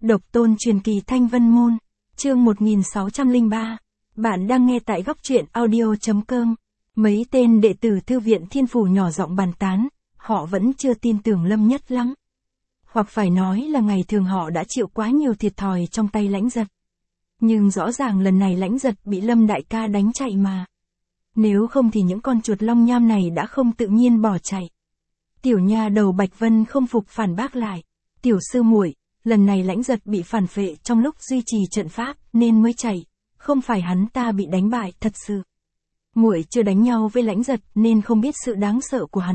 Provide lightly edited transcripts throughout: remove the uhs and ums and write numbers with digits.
Độc tôn truyền kỳ Thanh Vân Môn, chương 1603. Bạn đang nghe tại góc truyện audio.com. Mấy tên đệ tử thư viện Thiên Phủ nhỏ giọng bàn tán, họ vẫn chưa tin tưởng Lâm Nhất lắm. Hoặc phải nói là ngày thường họ đã chịu quá nhiều thiệt thòi trong tay Lãnh Giật. Nhưng rõ ràng lần này Lãnh Giật bị Lâm đại ca đánh chạy mà. Nếu không thì những con chuột long nham này đã không tự nhiên bỏ chạy. Tiểu nha đầu Bạch Vân không phục phản bác lại. Tiểu sư muội, lần này Lãnh Giật bị phản phệ trong lúc duy trì trận pháp nên mới chạy, không phải hắn ta bị đánh bại thật sự. Muội chưa đánh nhau với Lãnh Giật nên không biết sự đáng sợ của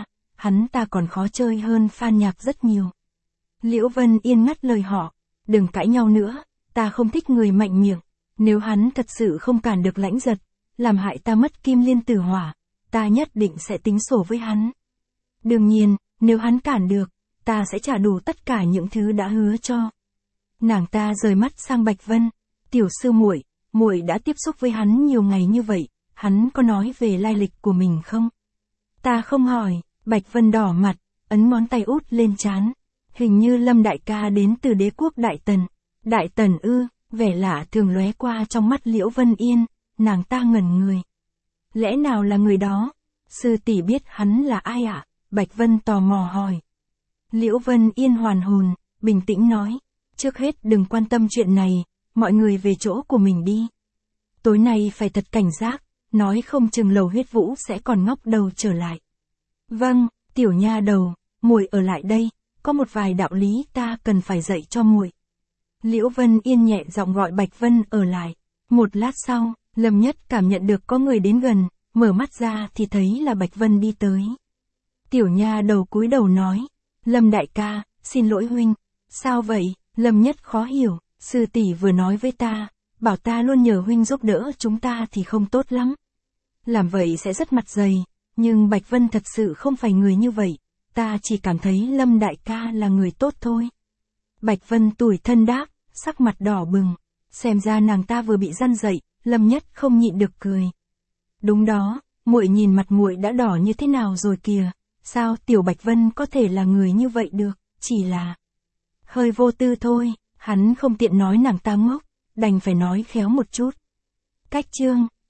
hắn ta còn khó chơi hơn Phan Nhạc rất nhiều. Liễu Vân Yên ngắt lời họ, đừng cãi nhau nữa, ta không thích người mạnh miệng, nếu hắn thật sự không cản được Lãnh Giật, làm hại ta mất Kim Liên Tử Hỏa, ta nhất định sẽ tính sổ với hắn. Đương nhiên, nếu hắn cản được, ta sẽ trả đủ tất cả những thứ đã hứa cho. Nàng ta rời mắt sang Bạch Vân, tiểu sư muội, muội đã tiếp xúc với hắn nhiều ngày như vậy, hắn có nói về lai lịch của mình không? Ta không hỏi, Bạch Vân đỏ mặt, ấn ngón tay út lên trán. Hình như Lâm đại ca đến từ đế quốc Đại Tần. Đại Tần ư? Vẻ lạ thường lóe qua trong mắt Liễu Vân Yên, nàng ta ngẩn người. Lẽ nào là người đó? Sư tỷ biết hắn là ai ạ? Bạch Vân tò mò hỏi. Liễu Vân Yên hoàn hồn, bình tĩnh nói, trước hết đừng quan tâm chuyện này, mọi người về chỗ của mình đi. Tối nay phải thật cảnh giác, nói không chừng Lầu Huyết Vũ sẽ còn ngóc đầu trở lại. Vâng, tiểu nha đầu, muội ở lại đây, có một vài đạo lý ta cần phải dạy cho muội. Liễu Vân Yên nhẹ giọng gọi Bạch Vân ở lại. Một lát sau, Lâm Nhất cảm nhận được có người đến gần, mở mắt ra thì thấy là Bạch Vân đi tới. Tiểu nha đầu cúi đầu nói, Lâm đại ca, xin lỗi huynh. Sao vậy? Lâm Nhất khó hiểu, sư tỷ vừa nói với ta, bảo ta luôn nhờ huynh giúp đỡ chúng ta thì không tốt lắm. Làm vậy sẽ rất mặt dày, nhưng Bạch Vân thật sự không phải người như vậy, ta chỉ cảm thấy Lâm đại ca là người tốt thôi. Bạch Vân tủi thân đáp, sắc mặt đỏ bừng, xem ra nàng ta vừa bị răn dậy, Lâm Nhất không nhịn được cười. Đúng đó, muội nhìn mặt muội đã đỏ như thế nào rồi kìa. Sao tiểu Bạch Vân có thể là người như vậy được, chỉ là hơi vô tư thôi, hắn không tiện nói nàng ta ngốc, đành phải nói khéo một chút. Cách chương